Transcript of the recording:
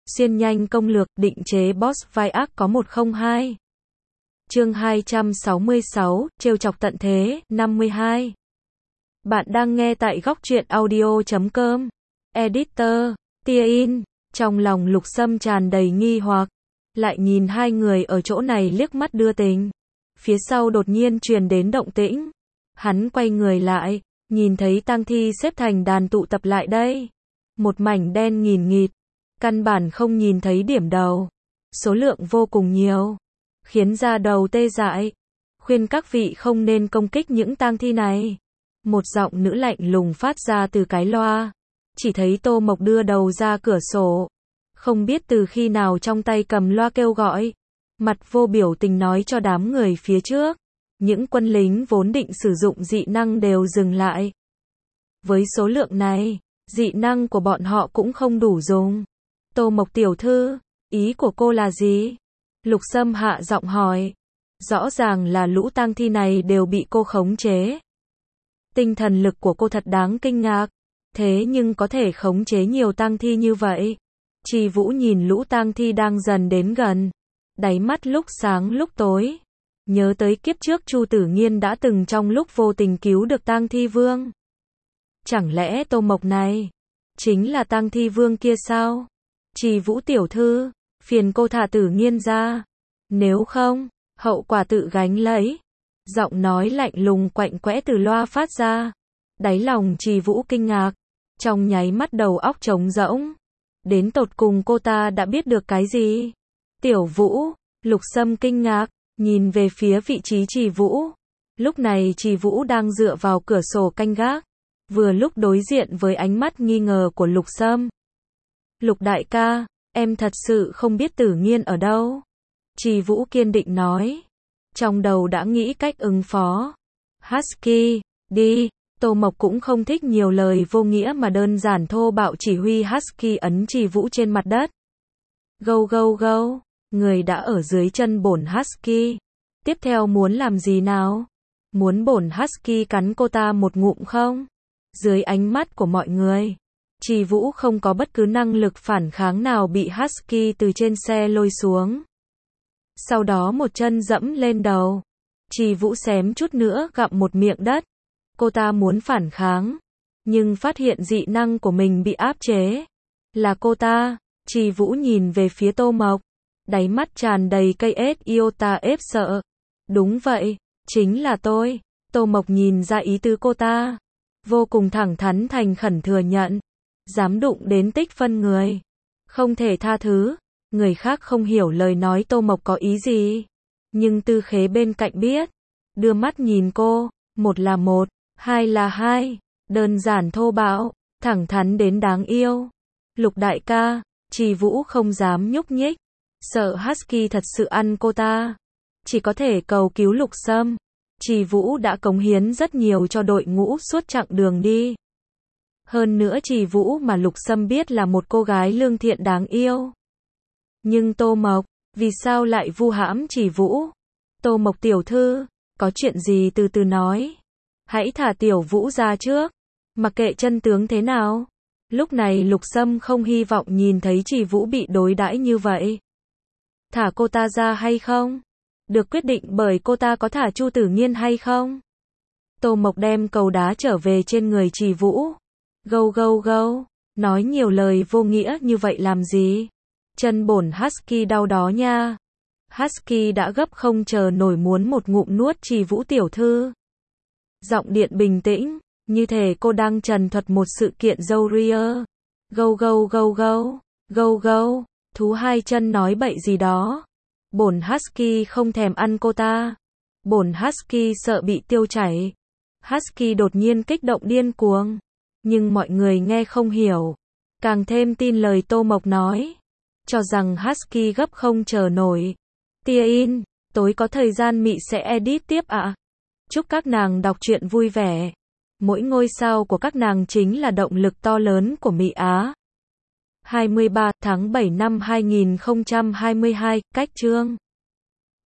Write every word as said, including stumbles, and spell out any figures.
Xuyên nhanh công lược, định chế boss vai ác có một không hai. Chương hai trăm sáu mươi sáu, trêu chọc tận thế, năm mươi hai. Bạn đang nghe tại góc truyện audio chấm com. Editor, Tia In. Trong lòng Lục Sâm tràn đầy nghi hoặc, lại nhìn hai người ở chỗ này liếc mắt đưa tình. Phía sau đột nhiên truyền đến động tĩnh. Hắn quay người lại, nhìn thấy tang thi xếp thành đàn tụ tập lại đây. Một mảnh đen nghìn nghịt, căn bản không nhìn thấy điểm đầu. Số lượng vô cùng nhiều, khiến da đầu tê dại. Khuyên các vị không nên công kích những tang thi này. Một giọng nữ lạnh lùng phát ra từ cái loa. Chỉ thấy Tô Mộc đưa đầu ra cửa sổ. Không biết từ khi nào trong tay cầm loa kêu gọi. Mặt vô biểu tình nói cho đám người phía trước. Những quân lính vốn định sử dụng dị năng đều dừng lại. Với số lượng này, dị năng của bọn họ cũng không đủ dùng. Tô Mộc tiểu thư, ý của cô là gì? Lục Sâm hạ giọng hỏi. Rõ ràng là lũ tang thi này đều bị cô khống chế. Tinh thần lực của cô thật đáng kinh ngạc. Thế nhưng có thể khống chế nhiều tang thi như vậy. Trì Vũ nhìn lũ tang thi đang dần đến gần. Đáy mắt lúc sáng lúc tối. Nhớ tới kiếp trước Chu Tử Nghiên đã từng trong lúc vô tình cứu được tang thi vương. Chẳng lẽ Tô Mộc này chính là tang thi vương kia sao? Trì Vũ tiểu thư, phiền cô thả Tử Nghiên ra. Nếu không, hậu quả tự gánh lấy. Giọng nói lạnh lùng quạnh quẽ từ loa phát ra. Đáy lòng Trì Vũ kinh ngạc. Trong nháy mắt đầu óc trống rỗng. Đến tột cùng cô ta đã biết được cái gì? Tiểu Vũ, Lục Sâm kinh ngạc, nhìn về phía vị trí Trì Vũ. Lúc này Trì Vũ đang dựa vào cửa sổ canh gác. Vừa lúc đối diện với ánh mắt nghi ngờ của Lục Sâm. Lục đại ca, em thật sự không biết Tử Nghiên ở đâu. Trì Vũ kiên định nói. Trong đầu đã nghĩ cách ứng phó. Husky, đi. Tô Mộc cũng không thích nhiều lời vô nghĩa mà đơn giản thô bạo chỉ huy Husky ấn Trì Vũ trên mặt đất. Gâu gâu gâu, người đã ở dưới chân bổn Husky. Tiếp theo muốn làm gì nào? Muốn bổn Husky cắn cô ta một ngụm không? Dưới ánh mắt của mọi người, Trì Vũ không có bất cứ năng lực phản kháng nào bị Husky từ trên xe lôi xuống. Sau đó một chân dẫm lên đầu. Trì Vũ xém chút nữa gặm một miệng đất. Cô ta muốn phản kháng, nhưng phát hiện dị năng của mình bị áp chế. Là cô ta. Trì Vũ nhìn về phía Tô Mộc. Đáy mắt tràn đầy cây ết iota ép sợ. Đúng vậy, chính là tôi. Tô Mộc nhìn ra ý tứ cô ta. Vô cùng thẳng thắn thành khẩn thừa nhận. Dám đụng đến tích phân người. Không thể tha thứ. Người khác không hiểu lời nói Tô Mộc có ý gì. Nhưng Tư Khế bên cạnh biết. Đưa mắt nhìn cô. Một là một, hai là hai. Đơn giản thô bạo, thẳng thắn đến đáng yêu. Lục đại ca, Trì Vũ không dám nhúc nhích. Sợ Husky thật sự ăn cô ta. Chỉ có thể cầu cứu Lục Sâm. Trì Vũ đã cống hiến rất nhiều cho đội ngũ suốt chặng đường đi. Hơn nữa Trì Vũ mà Lục Sâm biết là một cô gái lương thiện đáng yêu. Nhưng Tô Mộc, vì sao lại vu hãm Trì Vũ? Tô Mộc tiểu thư, có chuyện gì từ từ nói. Hãy thả Tiểu Vũ ra trước. Mặc kệ chân tướng thế nào. Lúc này Lục Sâm không hy vọng nhìn thấy Trì Vũ bị đối đãi như vậy. Thả cô ta ra hay không? Được quyết định bởi cô ta có thả Chu Tử Nghiên hay không? Tô Mộc đem cầu đá trở về trên người Trì Vũ. Gâu gâu gâu, nói nhiều lời vô nghĩa như vậy làm gì? Chân bổn Husky đau đó nha. Husky đã gấp không chờ nổi muốn một ngụm nuốt Trì Vũ tiểu thư. Giọng điện bình tĩnh, như thể cô đang trần thuật một sự kiện dâu ria. Gâu gâu gâu gâu, gâu gâu, thú hai chân nói bậy gì đó. Bổn Husky không thèm ăn cô ta. Bổn Husky sợ bị tiêu chảy. Husky đột nhiên kích động điên cuồng. Nhưng mọi người nghe không hiểu. Càng thêm tin lời Tô Mộc nói. Cho rằng Husky gấp không chờ nổi. Tia In, tối có thời gian Mị sẽ edit tiếp ạ. À? Chúc các nàng đọc truyện vui vẻ. Mỗi ngôi sao của các nàng chính là động lực to lớn của Mị Á. hai mươi ba tháng bảy năm hai nghìn không trăm hai mươi hai, cách chương